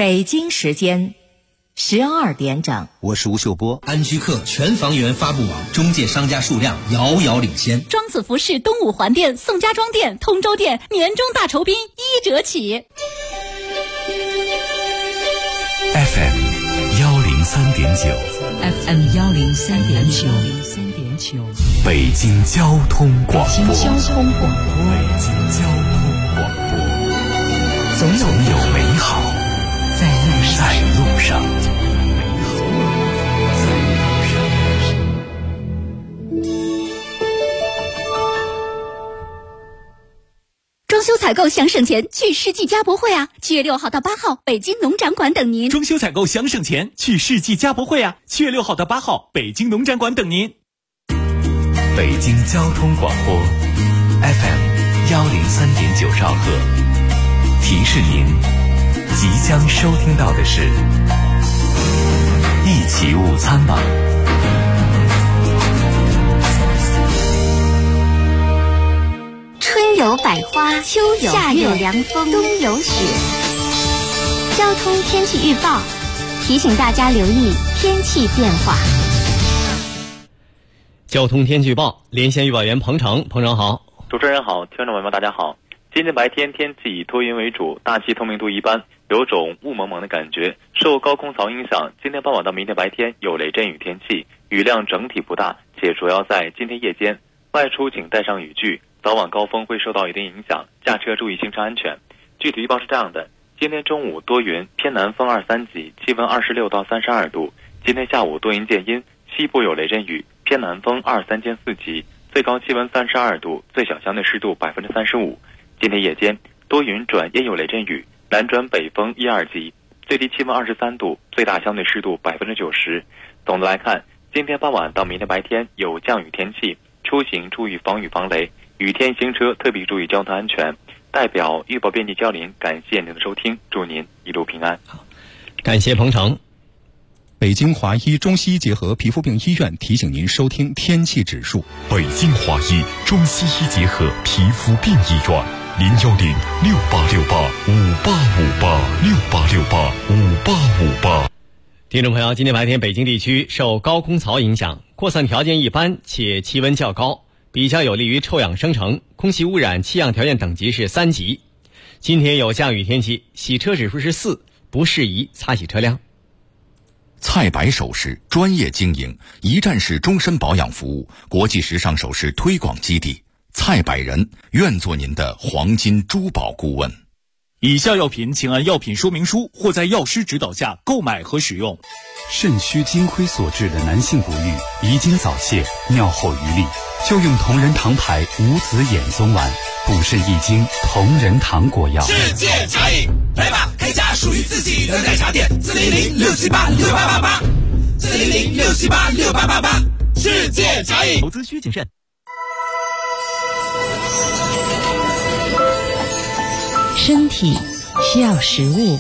北京时间12点整。 我是吴秀波。 安居客全房源发布网中介商家数量遥遥领先。 庄子服饰东五环店、宋家庄店、通州店年终大酬宾1折起。 FM 103.9 FM 103.9 北京交通广播。 北京交通广播，总有美好在路上。 装修采购想省钱，去世纪家博会啊！7月6号到8号，北京农展馆等您。 装修采购想省钱，去世纪家博会啊！7月6号到8号，北京农展馆等您。 北京交通广播 FM 103.9兆赫，提示您即将收听到的是一起午餐吧。 春有百花，秋有夏有凉风，冬有雪。交通天气预报提醒大家留意天气变化。 交通天气预报，连线预报员彭程好。 主持人好，听众朋友们大家好。今天白天天气以多云为主，大气透明度一般，有种雾蒙蒙的感觉。受高空槽影响，今天傍晚到明天白天有雷阵雨天气，雨量整体不大，且主要在今天夜间，外出请带上雨具，早晚高峰会受到一定影响，驾车注意行车安全。具体预报是这样的：今天中午多云，偏南风2、3级，气温26到32度。今天下午多云见阴，西部有雷阵雨，偏南风2、3兼4级，最高气温32度，最小相对湿度35%。今天夜间多云转阴有雷阵雨，南转北风1、2级，最低气温23度，最大相对湿度90%。总的来看，今天傍晚到明天白天有降雨天气，出行注意防雨防雷，雨天行车特别注意交通安全。代表预报编辑焦林感谢您的收听，祝您一路平安。 好，感谢彭程。 北京华医中西医结合皮肤病医院提醒您收听天气指数。 北京华医中西医结合皮肤病医院，010-6868-5858，6868-5858。 听众朋友，今天白天北京地区受高空槽影响，扩散条件一般且气温较高，比较有利于臭氧生成，空气污染气象条件等级是3级。今天有降雨天气，洗车指数是4，不适宜擦洗车辆。 蔡白首饰专业经营，一站式终身保养服务，国际时尚首饰推广基地。蔡百人愿做您的黄金珠宝顾问。 以下药品请按药品说明书或在药师指导下购买和使用。 肾虚精亏所致的男性不育、遗精早泄、尿后余力，就用同仁堂牌无籽眼松丸，补肾益精，同仁堂果药。 世界茶饮，来吧，开家属于自己的奶茶店，400-678-6888，400-678-6888，世界茶饮。 投资需谨慎。 身体需要食物，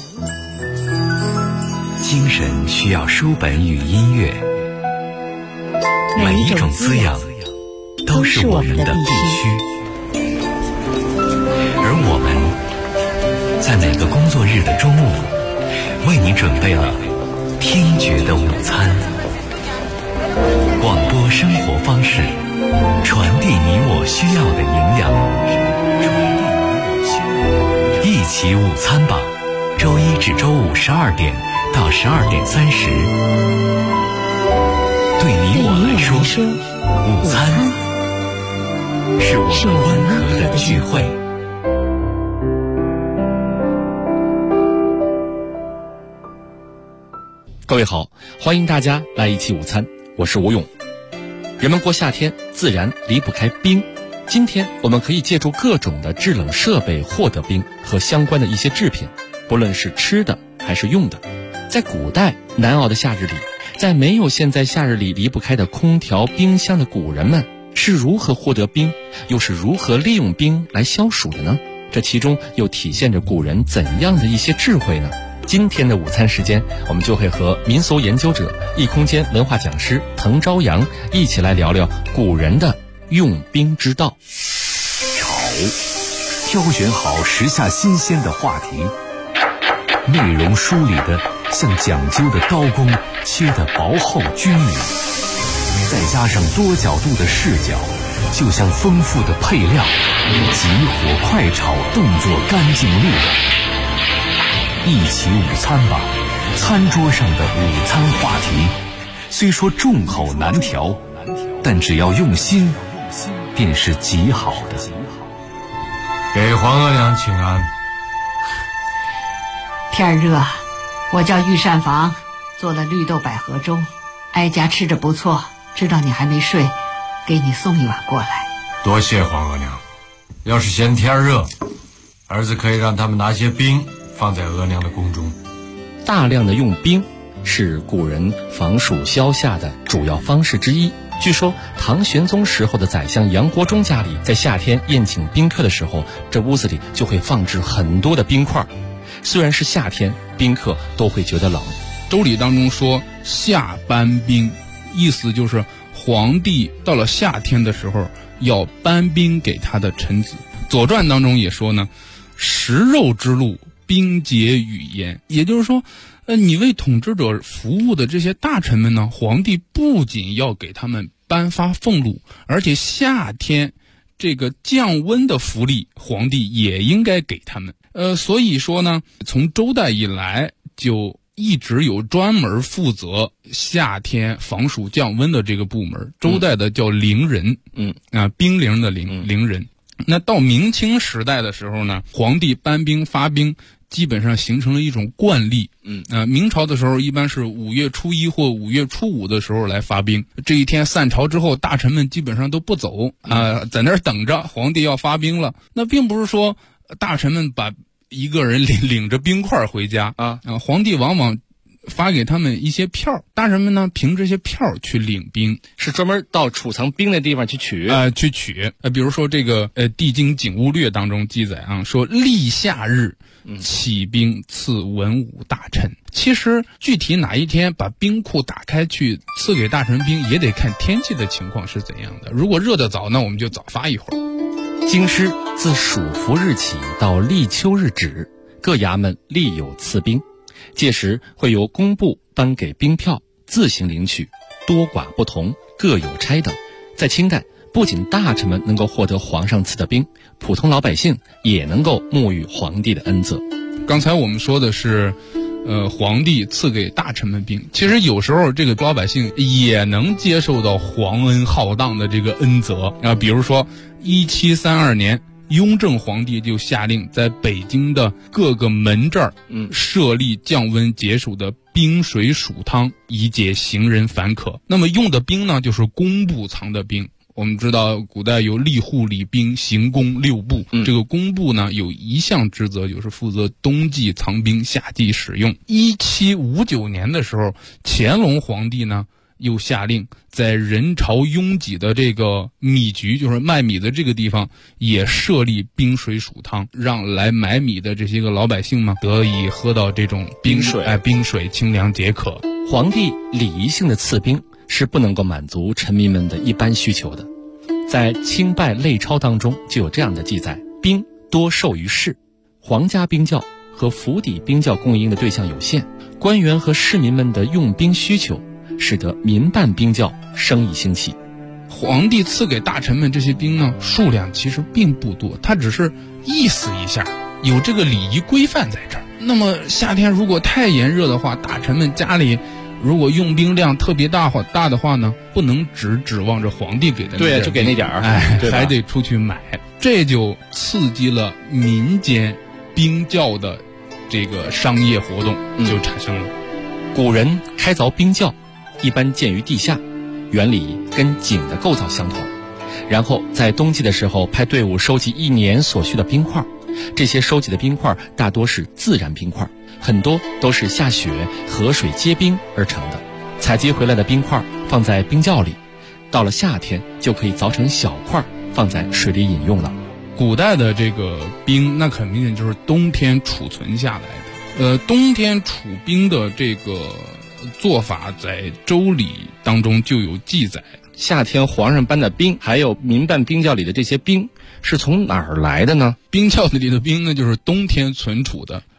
精神需要书本与音乐，每一种滋养都是我们的必须。而我们在每个工作日的中午，为你准备了听觉的午餐。广播生活方式，传递你我需要的营养。一起午餐吧，周一至周五12点到12点30。对你我来说，午餐是我们温和的聚会。 各位好，欢迎大家来一起午餐，我是吴勇。人们过夏天自然离不开冰，今天我们可以借助各种的制冷设备获得冰和相关的一些制品，不论是吃的还是用的。在古代南澳的夏日里，在没有现在夏日里离不开的空调冰箱的古人们是如何获得冰，又是如何利用冰来消暑的呢？这其中又体现着古人怎样的一些智慧呢？今天的午餐时间，我们就会和民俗研究者、异空间文化讲师滕朝阳一起来聊聊古人的用冰之道。 挑选好时下新鲜的话题， 内容梳理的像讲究的刀工，切得薄厚均匀，再加上多角度的视角，就像丰富的配料，急火快炒，动作干净利落。一起午餐吧，餐桌上的午餐话题，虽说众口难调，但只要用心，便是极好的。 给皇额娘请安。 天热，我叫御膳房做了绿豆百合粥，哀家吃着不错，知道你还没睡，给你送一碗过来。 多谢皇额娘。要是嫌天热，儿子可以让他们拿些冰放在额娘的宫中。 大量的用冰是古人防暑消夏的主要方式之一。据说唐玄宗时候的宰相杨国忠家里，在夏天宴请宾客的时候，这屋子里就会放置很多的冰块。虽然是夏天，宾客都会觉得冷。 周礼当中说夏搬冰，意思就是皇帝到了夏天的时候要搬冰给他的臣子。左传当中也说呢，食肉之路，冰结语焉，也就是说你为统治者服务的这些大臣们呢，皇帝不仅要给他们颁发俸禄，而且夏天这个降温的福利，皇帝也应该给他们。所以说呢，从周代以来就一直有专门负责夏天防暑降温的这个部门，周代的叫陵人，冰陵的陵人。那到明清时代的时候呢，皇帝颁兵发兵基本上形成了一种惯例。明朝的时候一般是5月初1或5月初5的时候来发兵，这一天散朝之后，大臣们基本上都不走在那儿等着皇帝要发兵了。那并不是说大臣们把一个人领着冰块回家皇帝往往发给他们一些票，大臣们呢凭这些票去领兵， 是专门到储藏兵的地方去取比如说这个地经景物略当中记载说立夏日起兵赐文武大臣。其实具体哪一天把兵库打开去赐给大臣兵，也得看天气的情况是怎样的。如果热得早，那我们就早发一会儿。 京师自暑伏日起到立秋日止，各衙门立有赐兵，届时会由工部颁给兵票，自行领取，多寡不同，各有差等。在清代，不仅大臣们能够获得皇上赐的兵，普通老百姓也能够沐浴皇帝的恩泽。 刚才我们说的是皇帝赐给大臣们兵，其实有时候这个老百姓也能接受到皇恩浩荡的这个恩泽比如说1732年雍正皇帝就下令在北京的各个门这儿设立降温解暑的冰水暑汤，以解行人烦渴。那么用的兵呢，就是工部藏的兵。我们知道古代有吏户、礼兵、刑工6部，这个工部呢有一项职责，就是负责冬季藏兵，夏季使用。1759年的时候，乾隆皇帝呢又下令在人潮拥挤的这个米局，就是卖米的这个地方，也设立冰水暑汤，让来买米的这些个老百姓嘛得以喝到这种冰水清凉解渴。 皇帝礼仪性的赐兵是不能够满足臣民们的一般需求的。在清拜类钞当中就有这样的记载，兵多授于士，皇家兵教和府邸兵教供应的对象有限，官员和市民们的用兵需求使得民办兵教生意兴起。 皇帝赐给大臣们这些兵呢，数量其实并不多，他只是意思一下，有这个礼仪规范在这儿。那么夏天如果太炎热的话，大臣们家里如果用兵量特别大的话呢，不能只指望着皇帝给的那点， 对，就给那点儿， 还得出去买，这就刺激了民间兵教的这个商业活动就产生了。 古人开凿兵窖一般建于地下，原理跟井的构造相同，然后在冬季的时候派队伍收集1年所需的冰块，这些收集的冰块大多是自然冰块，很多都是下雪河水结冰而成的。采集回来的冰块放在冰窖里，到了夏天就可以凿成小块放在水里饮用了。 古代的这个冰那很明显就是冬天储存下来的，冬天储冰的这个做法在周礼当中就有记载。 夏天皇上颁的冰还有民办冰窖里的这些冰是从哪儿来的呢？ 冰窖里的冰呢就是冬天存储的，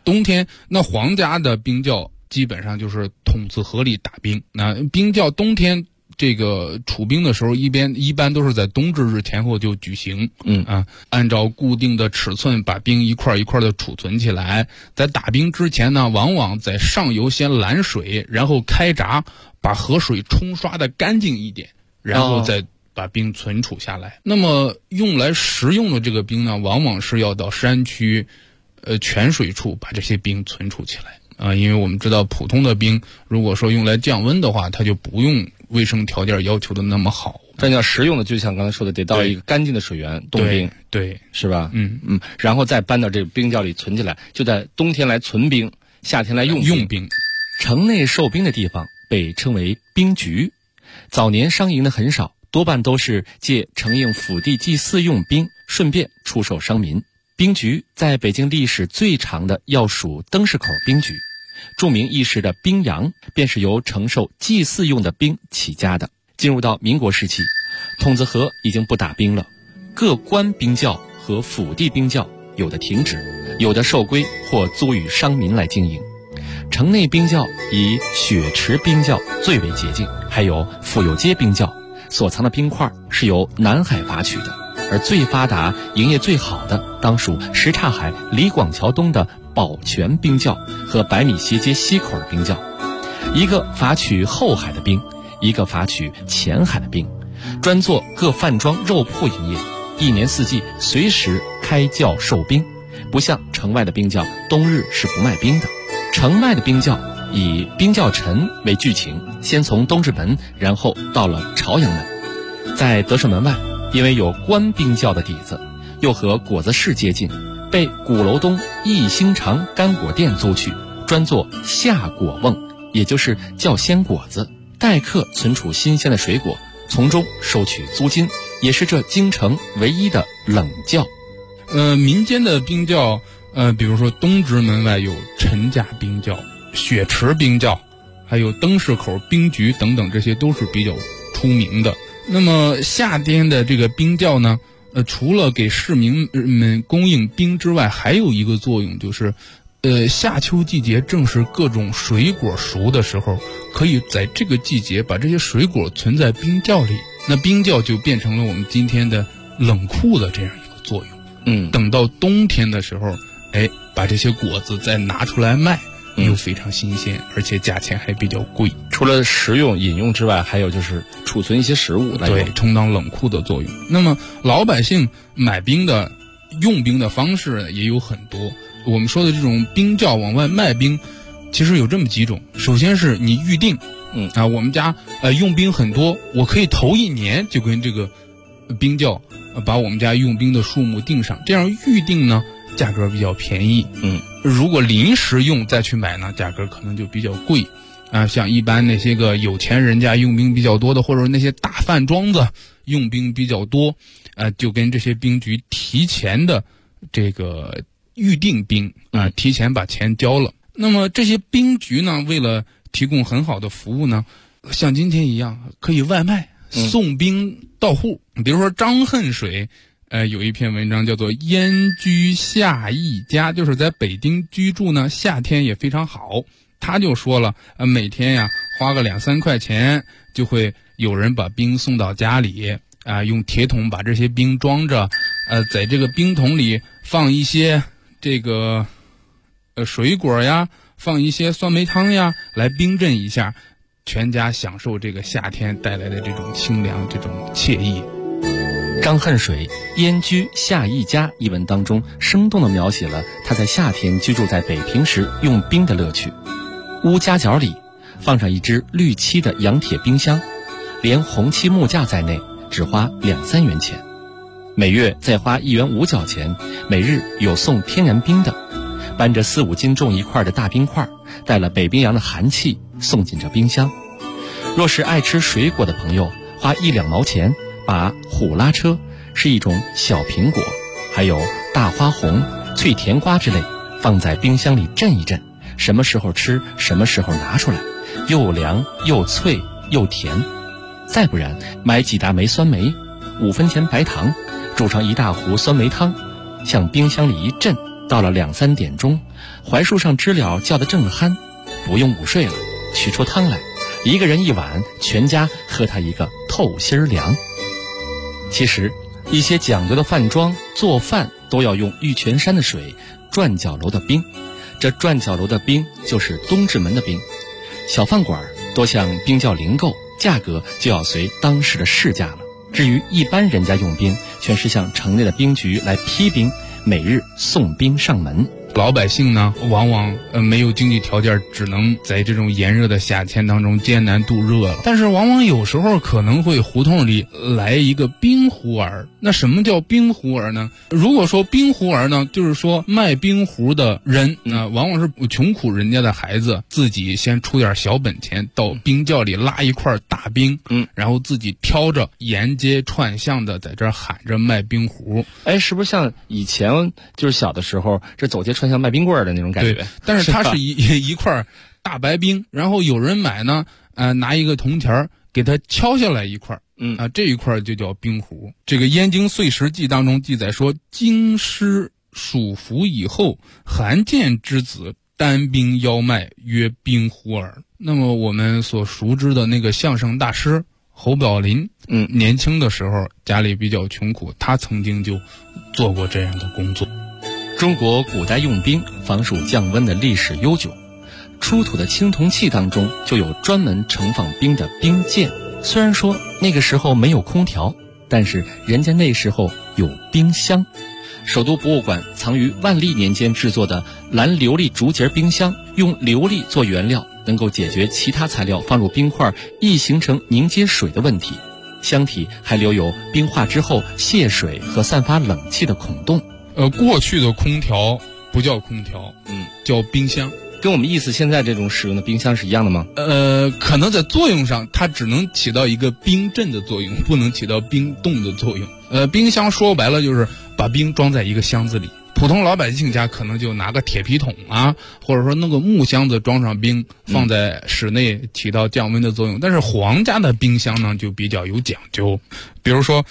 冬天那皇家的冰窖基本上就是筒子河里打冰，那冰窖冬天这个储冰的时候，一般都是在冬至日前后就举行，按照固定的尺寸把冰一块一块的储存起来。在打冰之前呢，往往在上游先拦水，然后开闸，把河水冲刷的干净一点，然后再把冰存储下来。那么用来食用的这个冰呢，往往是要到山区泉水处把这些冰存储起来因为我们知道普通的冰如果说用来降温的话，它就不用卫生条件要求的那么好。 这要食用的，就像刚才说的，得到一个干净的水源冻冰， 对， 是吧？然后再搬到这个冰窖里存起来，就在冬天来存冰，夏天来用冰。城内售冰的地方被称为冰局。早年商营的很少，多半都是借承应府地祭祀用冰，顺便出售商民。冰局在北京历史最长的要数灯市口冰局。著名一时的冰洋便是由承受祭祀用的冰起家的。进入到民国时期，筒子河已经不打冰了，各官冰窖和府地冰窖有的停止，有的受归或租予商民来经营。城内冰窖以雪池冰窖最为洁净，还有府有街冰窖，所藏的冰块是由南海伐取的，而最发达、营业最好的当属什刹海李广桥东的宝泉冰窖和百米斜街西口冰窖，一个伐取后海的冰，一个伐取前海的冰，专做各饭庄肉铺营业，一年四季随时开窖售冰，不像城外的冰窖冬日是不卖冰的。城外的冰窖以冰窖陈为剧情，先从东直门，然后到了朝阳门。在德胜门外，因为有官冰窖的底子，又和果子市接近，被鼓楼东益兴长干果店租去，专做夏果瓮，也就是叫鲜果子，待客存储新鲜的水果，从中收取租金，也是这京城唯一的冷窖。 民间的冰窖，比如说东直门外有陈家冰窖、雪池冰窖，还有灯市口冰局等等，这些都是比较出名的。那么夏天的这个冰窖呢，除了给市民们供应冰之外，还有一个作用就是，夏秋季节正是各种水果熟的时候，可以在这个季节把这些水果存在冰窖里，那冰窖就变成了我们今天的冷库的这样一个作用。等到冬天的时候，把这些果子再拿出来卖，又非常新鲜，而且价钱还比较贵。 除了食用饮用之外，还有就是储存一些食物来用， 对，充当冷库的作用。那么老百姓买冰的用冰的方式也有很多。我们说的这种冰窖往外卖冰，其实有这么几种。首先是你预定，我们家用冰很多，我可以头一年就跟这个冰窖把我们家用冰的数目定上，这样预定呢价格比较便宜。如果临时用再去买呢，价格可能就比较贵。像一般那些个有钱人家用冰比较多的，或者那些大饭庄子用冰比较多，就跟这些冰局提前的这个预定冰提前把钱交了。那么这些冰局呢，为了提供很好的服务呢，像今天一样可以外卖送冰到户。比如说张恨水有一篇文章叫做燕居夏一家，就是在北京居住呢，夏天也非常好。他就说了，每天呀花个2-3块钱，就会有人把冰送到家里，用铁桶把这些冰装着，在这个冰桶里放一些这个水果呀，放一些酸梅汤呀，来冰镇一下，全家享受这个夏天带来的这种清凉，这种惬意。 张恨水《燕居夏一家》一文当中，生动地描写了他在夏天居住在北平时用冰的乐趣。屋夹角里放上一只绿漆的洋铁冰箱，连红漆木架在内，只花2-3元钱。每月再花1元5角钱，每日有送天然冰的，搬着4-5斤重一块的大冰块，带了北冰洋的寒气送进这冰箱。若是爱吃水果的朋友，花1-2毛钱，把虎拉车是一种小苹果，还有大花红、脆甜瓜之类，放在冰箱里镇一镇，什么时候吃什么时候拿出来，又凉又脆又甜。再不然买几大枚酸梅，5分钱白糖，煮上一大壶酸梅汤，向冰箱里一镇， 到了2、3点钟，槐树上知了叫得正酣，不用午睡了，取出汤来，一个人一碗，全家喝它一个透心凉。其实一些讲究的饭庄做饭都要用玉泉山的水，转角楼的冰，这转角楼的冰就是东直门的冰。小饭馆多向冰窖零购，价格就要随当时的市价了。至于一般人家用冰，全是向城内的冰局来批冰，每日送冰上门。 老百姓呢，往往没有经济条件，只能在这种炎热的夏天当中艰难度热了。但是往往有时候可能会胡同里来一个冰壶儿。那什么叫冰壶儿呢？如果说冰壶儿呢，就是说卖冰壶的人，往往是穷苦人家的孩子，自己先出点小本钱，到冰窖里拉一块大冰，然后自己挑着沿街串巷的在这喊着卖冰壶。 哎，是不是像以前就是小的时候，这走街串像卖冰棍儿的那种感觉？ 对，但是它是一块大白冰，然后有人买呢，拿一个铜钱给它敲下来一块，这一块就叫冰壶。这个《燕京岁时记》当中记载说，京师蜀服以后，韩建之子单兵邀卖，曰冰壶耳。那么我们所熟知的那个相声大师侯宝林，年轻的时候家里比较穷苦，他曾经就做过这样的工作。 中国古代用冰防暑降温的历史悠久，出土的青铜器当中就有专门盛放冰的冰鉴。虽然说那个时候没有空调，但是人家那时候有冰箱。首都博物馆藏于万历年间制作的蓝琉璃竹节冰箱，用琉璃做原料，能够解决其他材料放入冰块易形成凝结水的问题。箱体还留有冰化之后泄水和散发冷气的孔洞。 过去的空调不叫空调，叫冰箱， 跟我们意思现在这种使用的冰箱是一样的吗？ 可能在作用上它只能起到一个冰镇的作用，不能起到冰冻的作用。冰箱说白了就是把冰装在一个箱子里，普通老百姓家可能就拿个铁皮桶啊，或者说弄个木箱子装上冰，放在室内起到降温的作用。但是皇家的冰箱呢就比较有讲究，比如说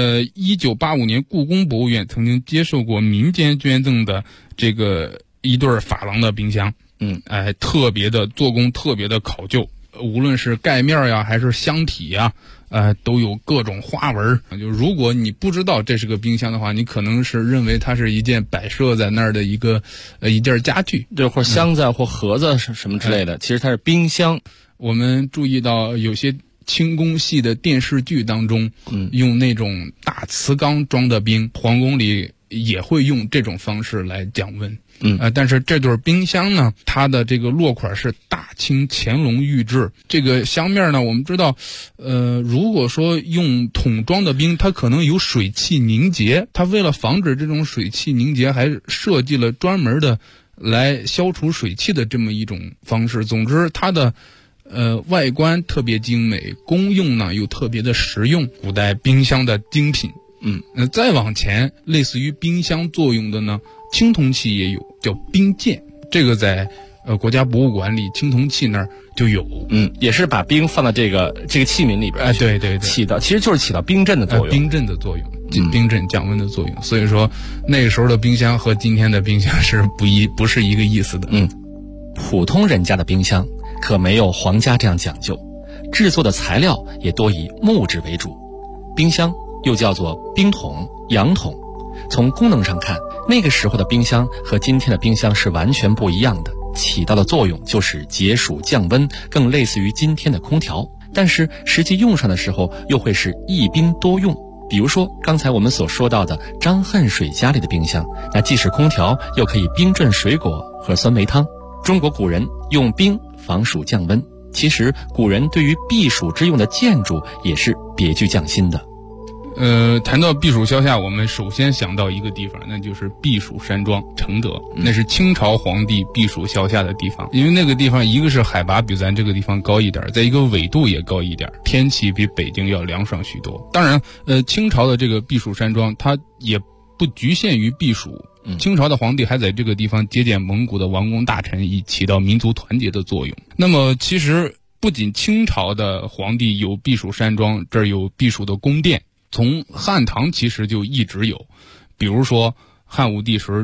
1985年故宫博物院曾经接受过民间捐赠的这个一对珐琅的冰箱，特别的做工特别的考究，无论是盖面呀还是箱体呀，都有各种花纹。就如果你不知道这是个冰箱的话，你可能是认为它是一件摆设在那儿的一件家具， 对，或箱子或盒子什么之类的，其实它是冰箱。 我们注意到有些清宫戏的电视剧当中，用那种大瓷缸装的冰，皇宫里也会用这种方式来降温。但是这对冰箱呢，它的这个落款是大清乾隆御制。这个箱面呢，我们知道，如果说用桶装的冰，它可能有水汽凝结，它为了防止这种水汽凝结，还设计了专门的来消除水汽的这么一种方式。总之，它的外观特别精美，功用呢又特别的实用，古代冰箱的精品。再往前，类似于冰箱作用的呢，青铜器也有，叫冰鉴。这个在国家博物馆里青铜器那儿就有。 也是把冰放到这个器皿里边。 对， 其实就是起到冰镇的作用。 冰镇的作用，冰镇降温的作用。所以说那个时候的冰箱和今天的冰箱是不是一个意思的。 普通人家的冰箱可没有皇家这样讲究，制作的材料也多以木质为主。冰箱又叫做冰桶、洋桶。从功能上看，那个时候的冰箱和今天的冰箱是完全不一样的，起到的作用就是解暑降温，更类似于今天的空调。但是实际用上的时候又会是一冰多用。比如说刚才我们所说到的张恨水家里的冰箱，那既是空调，又可以冰镇水果和酸梅汤。中国古人用冰防暑降温，其实古人对于避暑之用的建筑也是别具匠心的。 谈到避暑消夏，我们首先想到一个地方，那就是避暑山庄承德，那是清朝皇帝避暑消夏的地方。因为那个地方一个是海拔比咱这个地方高一点，在一个纬度也高一点，天气比北京要凉爽许多。当然清朝的这个避暑山庄它也不局限于避暑，清朝的皇帝还在这个地方接见蒙古的王公大臣，以起到民族团结的作用。那么其实不仅清朝的皇帝有避暑山庄，这儿有避暑的宫殿，从汉唐其实就一直有。比如说汉武帝时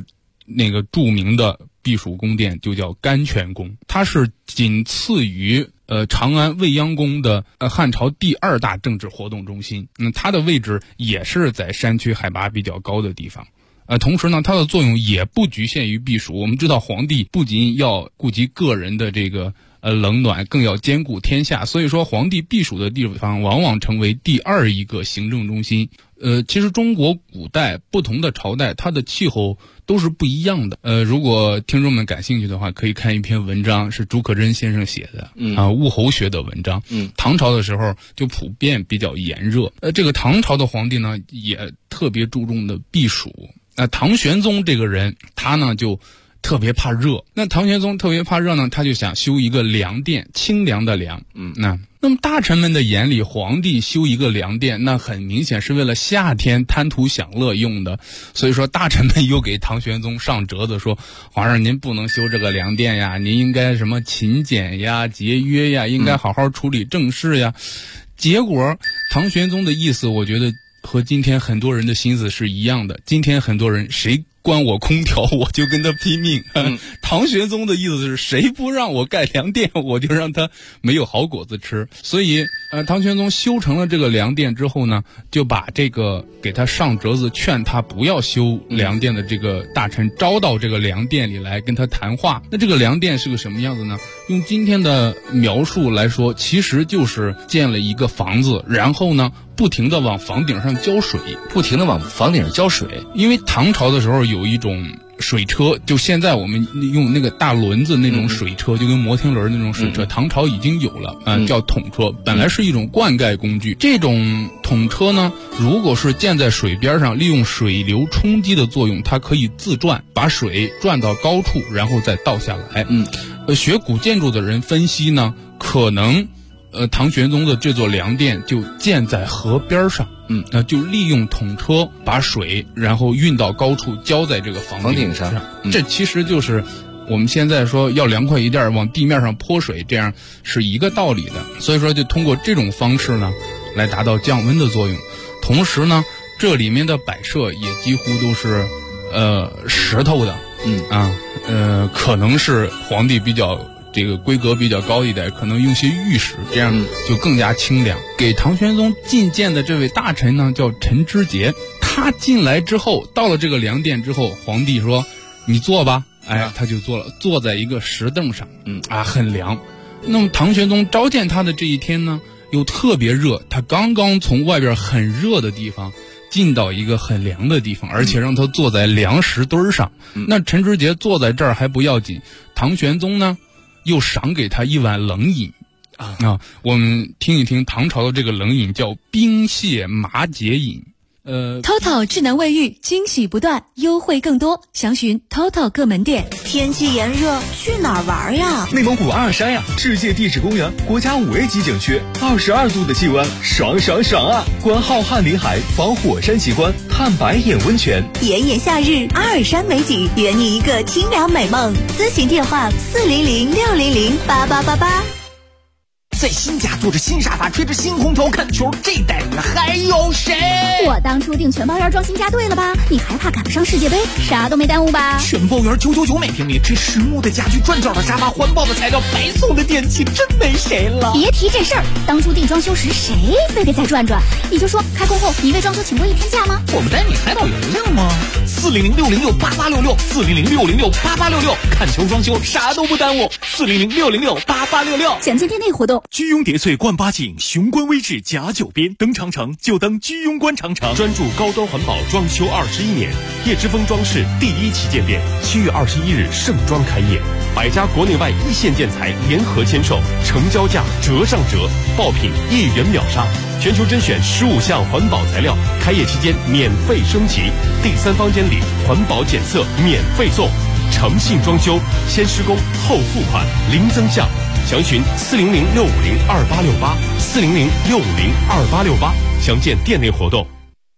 那个著名的避暑宫殿就叫甘泉宫，它是仅次于长安未央宫的汉朝第2大政治活动中心。它的位置也是在山区海拔比较高的地方。同时呢，它的作用也不局限于避暑。我们知道皇帝不仅要顾及个人的这个冷暖，更要兼顾天下，所以说皇帝避暑的地方往往成为第2一个行政中心。其实中国古代不同的朝代它的气候都是不一样的。如果听众们感兴趣的话，可以看一篇文章，是竺可桢先生写的物候学的文章。唐朝的时候就普遍比较炎热。这个唐朝的皇帝呢也特别注重的避暑。唐玄宗这个人他呢就特别怕热。那唐玄宗特别怕热呢，他就想修一个凉殿，清凉的凉。那么大臣们的眼里，皇帝修一个凉殿，那很明显是为了夏天贪图享乐用的。所以说大臣们又给唐玄宗上折子说，皇上您不能修这个凉殿呀，您应该什么勤俭呀、节约呀，应该好好处理政事呀。结果唐玄宗的意思，我觉得和今天很多人的心思是一样的。今天很多人谁关我空调我就跟他拼命。唐玄宗的意思是谁不让我盖凉殿我就让他没有好果子吃。所以唐玄宗修成了这个凉殿之后呢，就把这个给他上折子劝他不要修凉殿的这个大臣招到这个凉殿里来跟他谈话。那这个凉殿是个什么样子呢？用今天的描述来说，其实就是建了一个房子，然后呢不停地往房顶上浇水。因为唐朝的时候有一种水车，就现在我们用那个大轮子那种水车，就跟摩天轮那种水车，唐朝已经有了叫桶车，本来是一种灌溉工具。这种桶车呢，如果是建在水边上，利用水流冲击的作用，它可以自转，把水转到高处，然后再倒下来。学古建筑的人分析呢，可能唐玄宗的这座凉殿就建在河边上。就利用桶车把水然后运到高处，浇在这个房顶上。这其实就是我们现在说要凉快一点往地面上泼水，这样是一个道理的。所以说就通过这种方式呢来达到降温的作用。同时呢，这里面的摆设也几乎都是石头的。可能是皇帝比较这个规格比较高一点，可能用些玉石，这样就更加清凉。给唐玄宗觐见的这位大臣呢叫陈知节，他进来之后到了这个凉殿之后，皇帝说你坐吧，他就坐了，坐在一个石凳上，很凉。那么唐玄宗召见他的这一天呢又特别热，他刚刚从外边很热的地方进到一个很凉的地方，而且让他坐在凉石墩上。那陈知节坐在这儿还不要紧，唐玄宗呢又赏给他一碗冷饮。我们听一听唐朝的这个冷饮叫冰泻麻结饮。 TOTO 智能卫浴惊喜不断，优惠更多，详询 TOTO 各门店。 天气炎热，去哪儿玩呀？ 内蒙古阿尔山呀，世界地质公园，国家5A 级景区，22度的气温，爽爽爽啊！观浩瀚林海，访火山奇观，探白眼温泉。 炎炎夏日，阿尔山美景，圆你一个清凉美梦。咨询电话400-600-8888。 在新家坐着新沙发，吹着新空调看球，这代人还有谁？ 我当初订全包园装新家对了吧？你还怕赶不上世界杯？啥都没耽误吧？ 全包园999每平米，这实木的家具，转角的沙发，环保的材料，白送的电器，真没谁了。 别提这事儿，当初订装修时谁非得再转转？你就说开工后你为装修请过1天假吗？ 我们带你海岛游游吗？400-606-8866，400-606-8866，看球装修啥都不耽误。400-606-8866， 详见店内活动。 居庸叠翠冠八景，雄关威志甲9边，登长城就登居庸关长城。 专注高端环保装修21年，叶之峰装饰第1旗舰店7月21日盛装开业，100家国内外1线建材联合签售，成交价折上折，爆品1元秒杀，全球甄选15项环保材料，开业期间免费升级，第3方监理，环保检测免费送，诚信装修，先施工后付款，零增项。详询400-650-2868，400-650-2868，详见店内活动。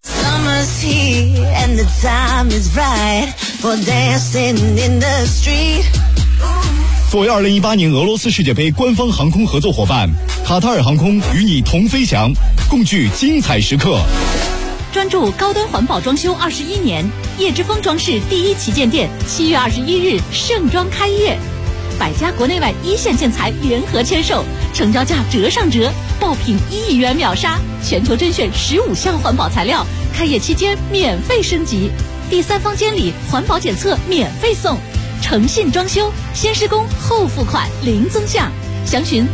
作为2018年俄罗斯世界杯官方航空合作伙伴，卡塔尔航空与你同飞翔，共聚精彩时刻。 专注高端环保装修21年，叶之峰装饰第一旗舰店7月21日盛装开业，百家国内外一线建材联合签售，成交价折上折，爆品1亿元秒杀，全球甄选15项环保材料，开业期间免费升级，第3方监理环保检测免费送，诚信装修，先施工后付款零增项，详询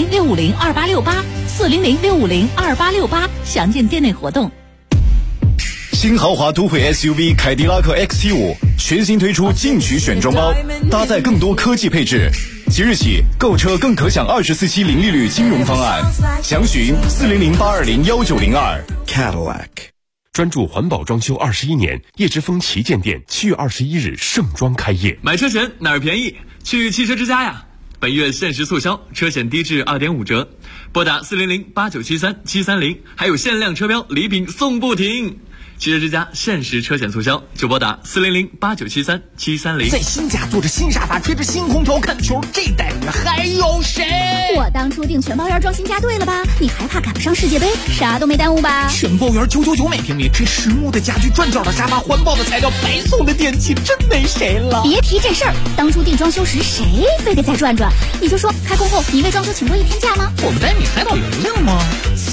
400-650-2868，400-650-2868，详见店内活动。 新豪华都会 SUV 凯迪拉克 XT5 全新推出进取选装包，搭载更多科技配置。即日起购车更可享24期零利率金融方案，详询400-820-1902。 Cadillac 专注环保装修21年，叶之峰旗舰店7月21日盛装开业。 买车前哪儿便宜？去汽车之家呀！本月限时促销，车险低至2.5折，拨打400-8973-730，还有限量车标礼品送不停。汽车之家限时车险促销，就拨打400-8973-730。 在新家坐着新沙发，吹着新空调看球，这待遇还有谁？ 我当初订全包园装新家对了吧？你还怕赶不上世界杯？啥都没耽误吧？ 全包园999每平米，这实木的家具，转角的沙发，环保的材料，白送的电器，真没谁了。 别提这事儿，当初订装修时谁非得再转转？你就说开工后你为装修请过一天假吗？ 我们带你海岛游泳吗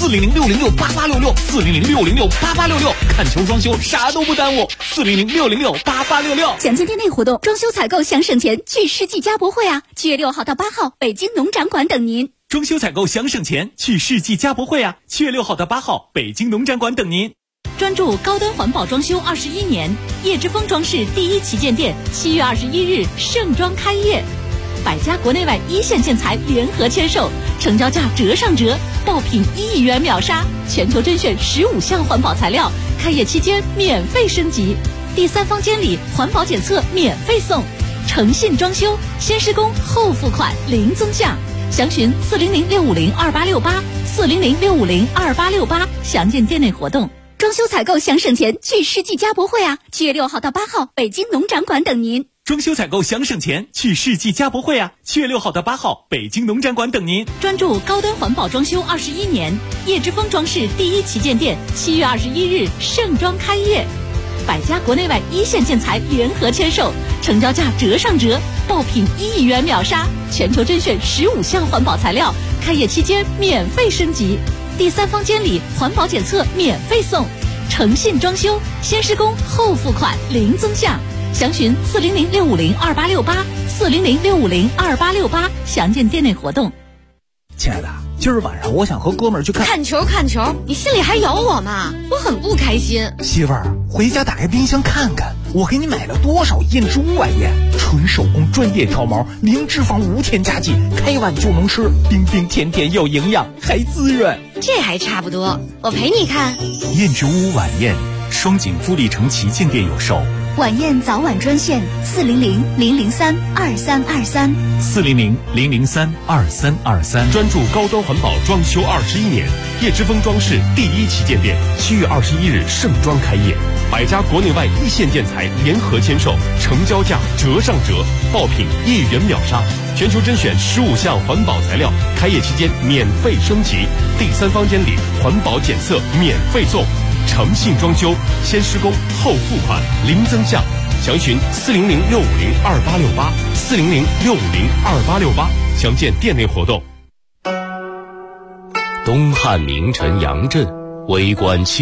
？400-606-8866，400-606-8866，看球装修啥都不耽误，400-606-8866。 详见店内活动，装修采购想省钱，去世纪家博会啊！7月6号到8号，北京农展馆等您。 装修采购想省钱，去世纪家博会啊！7月6号到8号，北京农展馆等您。 专注高端环保装修21年，叶之峰装饰第一旗舰店7月21日盛装开业，百家国内外一线建材联合签售，成交价折上折，爆品1亿元秒杀，全球甄选15项环保材料，开业期间免费升级，第3方监理环保检测免费送，诚信装修，先施工后付款零增项，详询400-650-2868，400-650-2868，详见店内活动。装修采购想省钱，去世纪家博会啊！7月6号到8号，北京农展馆等您。 装修采购想省钱，去世纪家博会啊！7月6号到8号，北京农展馆等您。 专注高端环保装修21年，叶之峰装饰第一旗舰店7月21日盛装开业，百家国内外一线建材联合签售，成交价折上折，爆品1亿元秒杀，全球甄选15项环保材料，开业期间免费升级，第3方监理环保检测免费送，诚信装修，先施工后付款零增项，详询400-650-2868，400-650-2868，详见店内活动。 亲爱的，今儿晚上我想和哥们儿去看球，你心里还有我吗？我很不开心。 媳妇儿，回家打开冰箱看看，我给你买了多少燕之屋晚宴，纯手工专业调毛，零脂肪无添加剂，开碗就能吃，冰冰甜甜有营养，还滋润。 这还差不多，我陪你看。 燕之屋晚宴，双井富力城旗舰店有售。 晚宴早晚专线 400-003-2323，400-003-2323。专注高端环保装修21年，叶之峰装饰第一旗舰店7月21日盛装开业，百家国内外一线建材联合签售，成交价折上折，爆品1亿元秒杀，全球甄选15项环保材料，开业期间免费升级，第3方监理环保检测免费送，诚信装修，先施工后付款零增项，详询400-650-2868，400-650-2868，详见店内活动。 东汉名臣杨震为官